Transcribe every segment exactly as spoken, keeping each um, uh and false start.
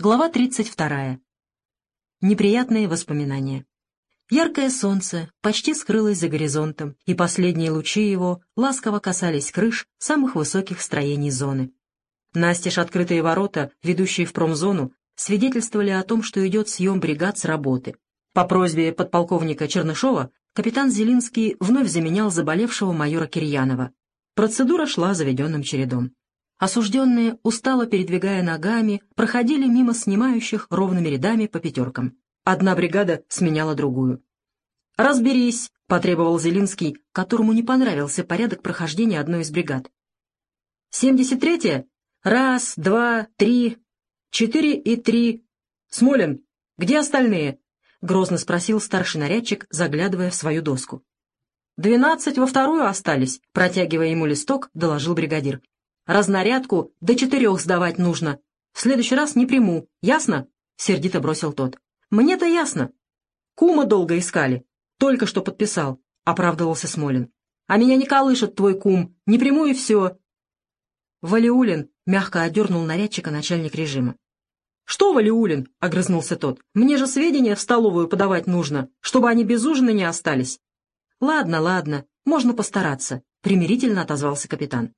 Глава тридцать вторая. Неприятные воспоминания. Яркое солнце почти скрылось за горизонтом, и последние лучи его ласково касались крыш самых высоких строений зоны. Настежь открытые ворота, ведущие в промзону, свидетельствовали о том, что идет съем бригад с работы. По просьбе подполковника Чернышова капитан Зелинский вновь заменял заболевшего майора Кирьянова. Процедура шла заведенным чередом. Осужденные, устало передвигая ногами, проходили мимо снимающих ровными рядами по пятеркам. Одна бригада сменяла другую. «Разберись», — потребовал Зелинский, которому не понравился порядок прохождения одной из бригад. «семьдесят третья? Раз, два, три, четыре и три. Смолин, где остальные?» — грозно спросил старший нарядчик, заглядывая в свою доску. «Двенадцать во вторую остались», — протягивая ему листок, доложил бригадир. «Разнарядку до четырех сдавать нужно. В следующий раз не приму. Ясно?» — сердито бросил тот. «Мне-то ясно. Кума долго искали. Только что подписал», — оправдывался Смолин. «А меня не колышет твой кум. Не приму и все». «Валиулин», — мягко одернул нарядчика начальник режима. «Что Валиулин?» — огрызнулся тот. «Мне же сведения в столовую подавать нужно, чтобы они без ужина не остались». «Ладно, ладно, можно постараться», — примирительно отозвался капитан.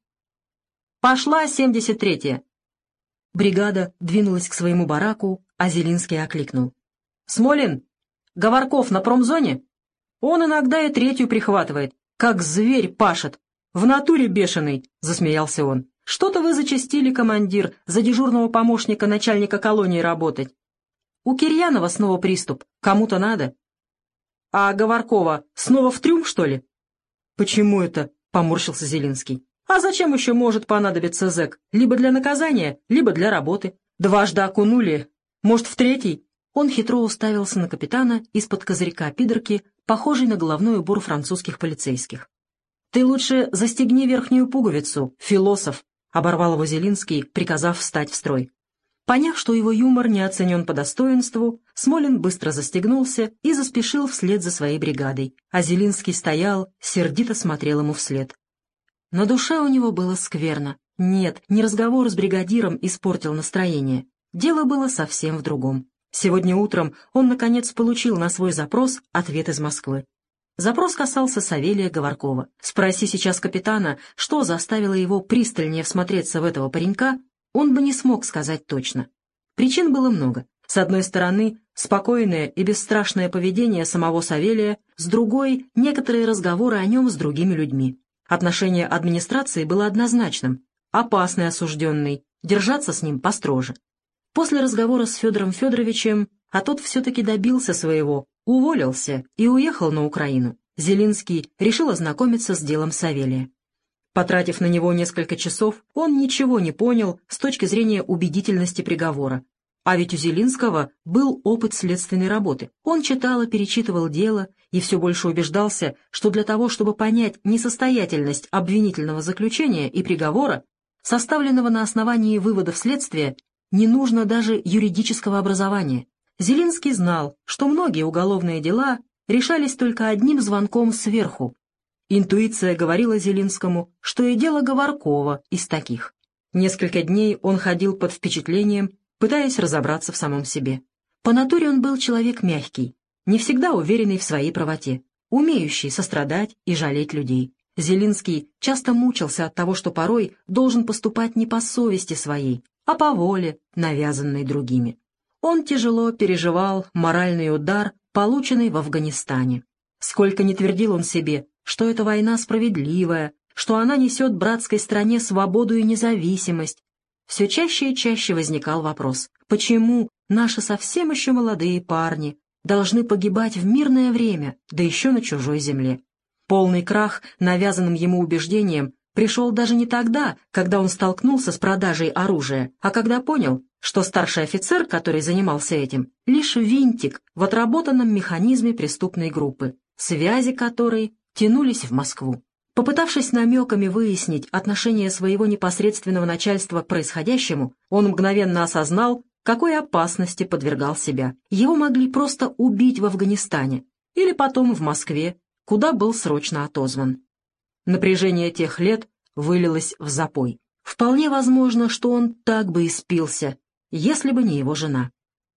«Пошла семьдесят третья». Бригада двинулась к своему бараку, а Зелинский окликнул. «Смолин, Говорков на промзоне? Он иногда и третью прихватывает, как зверь пашет. В натуре бешеный», — засмеялся он. «Что-то вы зачастили, командир, за дежурного помощника начальника колонии работать. У Кирьянова снова приступ, кому-то надо». «А Говоркова снова в трюм, что ли?» «Почему это?» — поморщился Зелинский. «А зачем еще может понадобиться зэк? Либо для наказания, либо для работы. Дважды окунули. Может, в третий?» Он хитро уставился на капитана из-под козырька пидорки, похожей на головной убор французских полицейских. «Ты лучше застегни верхнюю пуговицу, философ», — оборвал его Зелинский, приказав встать в строй. Поняв, что его юмор не оценен по достоинству, Смолин быстро застегнулся и заспешил вслед за своей бригадой, а Зелинский стоял, сердито смотрел ему вслед. На душе у него было скверно. Нет, не разговор с бригадиром испортил настроение. Дело было совсем в другом. Сегодня утром он, наконец, получил на свой запрос ответ из Москвы. Запрос касался Савелия Говоркова. Спроси сейчас капитана, что заставило его пристальнее всмотреться в этого паренька, он бы не смог сказать точно. Причин было много. С одной стороны, спокойное и бесстрашное поведение самого Савелия, с другой — некоторые разговоры о нем с другими людьми. Отношение администрации было однозначным. Опасный осужденный, держаться с ним построже. После разговора с Федором Федоровичем, а тот все-таки добился своего, уволился и уехал на Украину, Зелинский решил ознакомиться с делом Савелия. Потратив на него несколько часов, он ничего не понял с точки зрения убедительности приговора. А ведь у Зелинского был опыт следственной работы. Он читал и перечитывал дело и все больше убеждался, что для того, чтобы понять несостоятельность обвинительного заключения и приговора, составленного на основании выводов следствия, не нужно даже юридического образования. Зелинский знал, что многие уголовные дела решались только одним звонком сверху. Интуиция говорила Зелинскому, что и дело Говоркова из таких. Несколько дней он ходил под впечатлением, пытаясь разобраться в самом себе. По натуре он был человек мягкий, не всегда уверенный в своей правоте, умеющий сострадать и жалеть людей. Зелинский часто мучился от того, что порой должен поступать не по совести своей, а по воле, навязанной другими. Он тяжело переживал моральный удар, полученный в Афганистане. Сколько ни твердил он себе, что эта война справедливая, что она несет братской стране свободу и независимость, все чаще и чаще возникал вопрос, почему наши совсем еще молодые парни должны погибать в мирное время, да еще на чужой земле. Полный крах навязанным ему убеждением пришел даже не тогда, когда он столкнулся с продажей оружия, а когда понял, что старший офицер, который занимался этим, лишь винтик в отработанном механизме преступной группы, связи которой тянулись в Москву. Попытавшись намеками выяснить отношение своего непосредственного начальства к происходящему, он мгновенно осознал, какой опасности подвергал себя. Его могли просто убить в Афганистане или потом в Москве, куда был срочно отозван. Напряжение тех лет вылилось в запой. Вполне возможно, что он так бы и спился, если бы не его жена.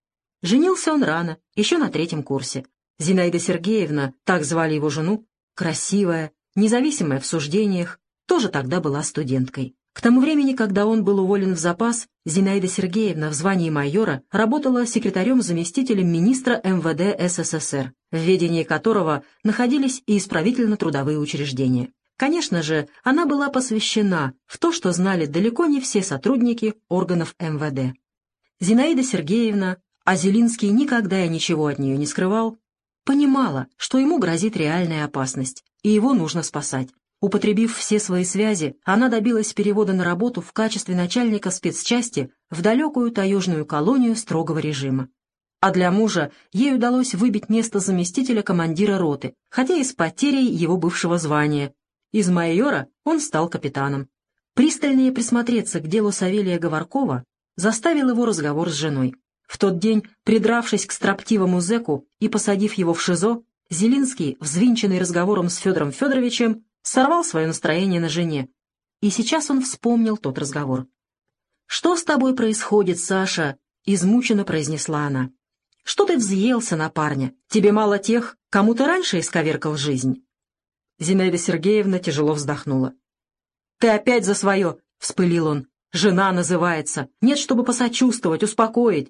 Женился он рано, еще на третьем курсе. Зинаида Сергеевна, так звали его жену, красивая, независимая в суждениях, тоже тогда была студенткой. К тому времени, когда он был уволен в запас, Зинаида Сергеевна в звании майора работала секретарем-заместителем министра эм вэ дэ эс эс эс эр, в ведении которого находились и исправительно-трудовые учреждения. Конечно же, она была посвящена в то, что знали далеко не все сотрудники органов эм вэ дэ. Зинаида Сергеевна, а Зелинский никогда и ничего от нее не скрывал, понимала, что ему грозит реальная опасность, и его нужно спасать. Употребив все свои связи, она добилась перевода на работу в качестве начальника спецчасти в далекую таежную колонию строгого режима. А для мужа ей удалось выбить место заместителя командира роты, хотя и с потерей его бывшего звания. Из майора он стал капитаном. Пристальнее присмотреться к делу Савелия Говоркова заставил его разговор с женой. В тот день, придравшись к строптивому зэку и посадив его в ШИЗО, Зелинский, взвинченный разговором с Федором Федоровичем, сорвал свое настроение на жене. И сейчас он вспомнил тот разговор. «Что с тобой происходит, Саша?» — измученно произнесла она. «Что ты взъелся на парня? Тебе мало тех, кому ты раньше исковеркал жизнь?» Зинаида Сергеевна тяжело вздохнула. «Ты опять за свое!» — вспылил он. «Жена называется. Нет, чтобы посочувствовать, успокоить».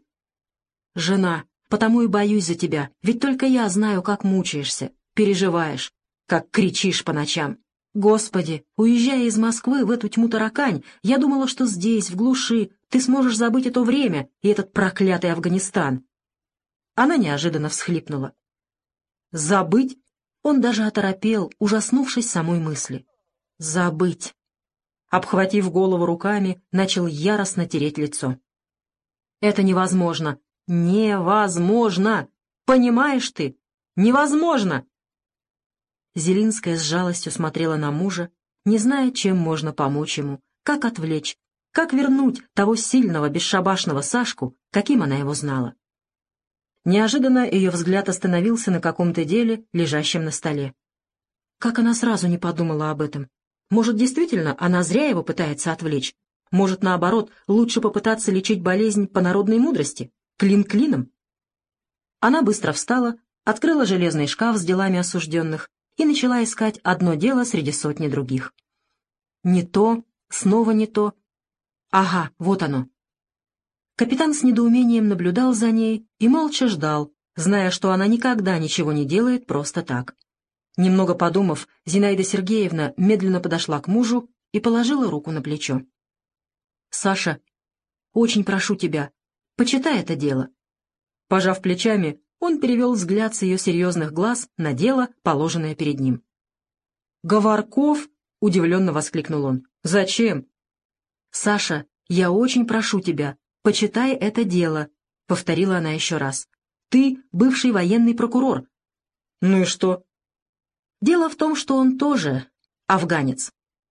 «Жена, потому и боюсь за тебя, ведь только я знаю, как мучаешься, переживаешь, как кричишь по ночам. Господи, уезжая из Москвы в эту тьму таракань, я думала, что здесь, в глуши, ты сможешь забыть это время и этот проклятый Афганистан». Она неожиданно всхлипнула. «Забыть?» Он даже оторопел, ужаснувшись самой мысли. «Забыть!» Обхватив голову руками, начал яростно тереть лицо. «Это невозможно! Невозможно! Понимаешь ты? Невозможно!» Зелинская с жалостью смотрела на мужа, не зная, чем можно помочь ему, как отвлечь, как вернуть того сильного, бесшабашного Сашку, каким она его знала. Неожиданно ее взгляд остановился на каком-то деле, лежащем на столе. Как она сразу не подумала об этом? Может, действительно, она зря его пытается отвлечь? Может, наоборот, лучше попытаться лечить болезнь по народной мудрости? Клин клином? Она быстро встала, открыла железный шкаф с делами осужденных и начала искать одно дело среди сотни других. Не то, снова не то. Ага, вот оно. Капитан с недоумением наблюдал за ней и молча ждал, зная, что она никогда ничего не делает просто так. Немного подумав, Зинаида Сергеевна медленно подошла к мужу и положила руку на плечо. «Саша, очень прошу тебя, почитай это дело». Пожав плечами, он перевел взгляд с ее серьезных глаз на дело, положенное перед ним. «Говорков?» — удивленно воскликнул он. «Зачем?» «Саша, я очень прошу тебя, почитай это дело», — повторила она еще раз. «Ты бывший военный прокурор». «Ну и что?» «Дело в том, что он тоже афганец».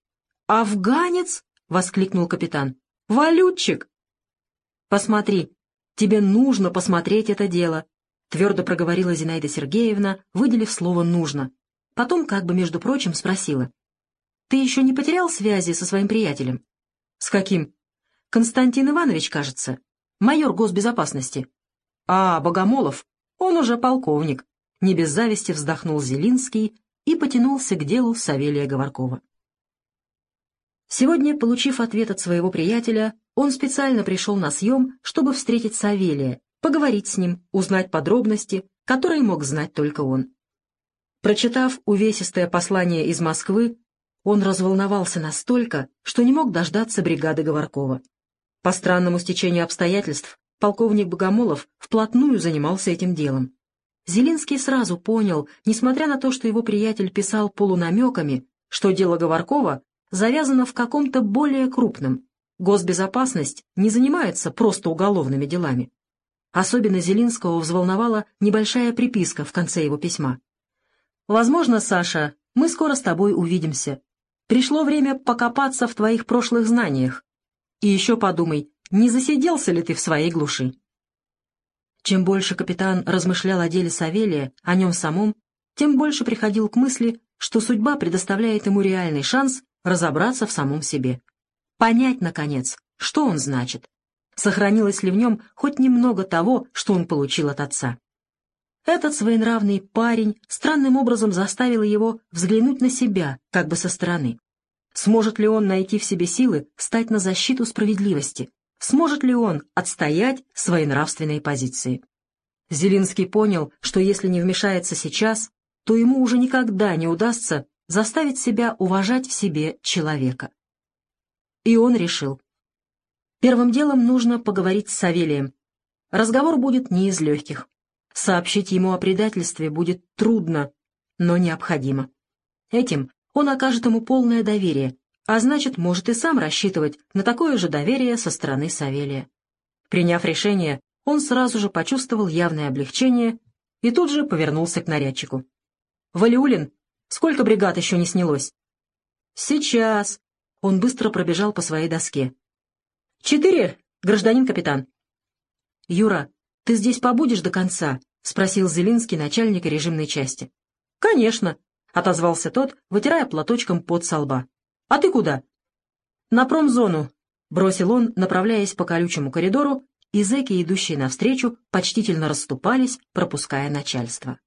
«Афганец?» — воскликнул капитан. «Валютчик!» «Посмотри, тебе нужно посмотреть это дело», — твердо проговорила Зинаида Сергеевна, выделив слово «нужно». Потом, как бы между прочим, спросила. «Ты еще не потерял связи со своим приятелем?» «С каким?» «Константин Иванович, кажется. Майор госбезопасности». «А, Богомолов. Он уже полковник». Не без зависти вздохнул Зелинский и потянулся к делу Савелия Говоркова. Сегодня, получив ответ от своего приятеля, он специально пришел на съем, чтобы встретить Савелия, поговорить с ним, узнать подробности, которые мог знать только он. Прочитав увесистое послание из Москвы, он разволновался настолько, что не мог дождаться бригады Говоркова. По странному стечению обстоятельств, полковник Богомолов вплотную занимался этим делом. Зелинский сразу понял, несмотря на то, что его приятель писал полунамеками, что дело Говоркова завязано в каком-то более крупном. Госбезопасность не занимается просто уголовными делами. Особенно Зелинского взволновала небольшая приписка в конце его письма. «Возможно, Саша, мы скоро с тобой увидимся. Пришло время покопаться в твоих прошлых знаниях. И еще подумай, не засиделся ли ты в своей глуши?» Чем больше капитан размышлял о деле Савелия, о нем самом, тем больше приходил к мысли, что судьба предоставляет ему реальный шанс разобраться в самом себе. Понять, наконец, что он значит. Сохранилось ли в нем хоть немного того, что он получил от отца? Этот своенравный парень странным образом заставил его взглянуть на себя, как бы со стороны. Сможет ли он найти в себе силы стать на защиту справедливости? Сможет ли он отстоять свои нравственные позиции? Зелинский понял, что если не вмешается сейчас, то ему уже никогда не удастся заставить себя уважать в себе человека. И он решил. Первым делом нужно поговорить с Савелием. Разговор будет не из легких. Сообщить ему о предательстве будет трудно, но необходимо. Этим он окажет ему полное доверие, а значит, может и сам рассчитывать на такое же доверие со стороны Савелия. Приняв решение, он сразу же почувствовал явное облегчение и тут же повернулся к нарядчику. «Валиулин, сколько бригад еще не снялось?» «Сейчас». Он быстро пробежал по своей доске. «Четыре, гражданин капитан». «Юра, ты здесь побудешь до конца?» — спросил Зелинский начальника режимной части. «Конечно», — отозвался тот, вытирая платочком пот со лба. «А ты куда?» «На промзону», — бросил он, направляясь по колючему коридору, и зэки, идущие навстречу, почтительно расступались, пропуская начальство.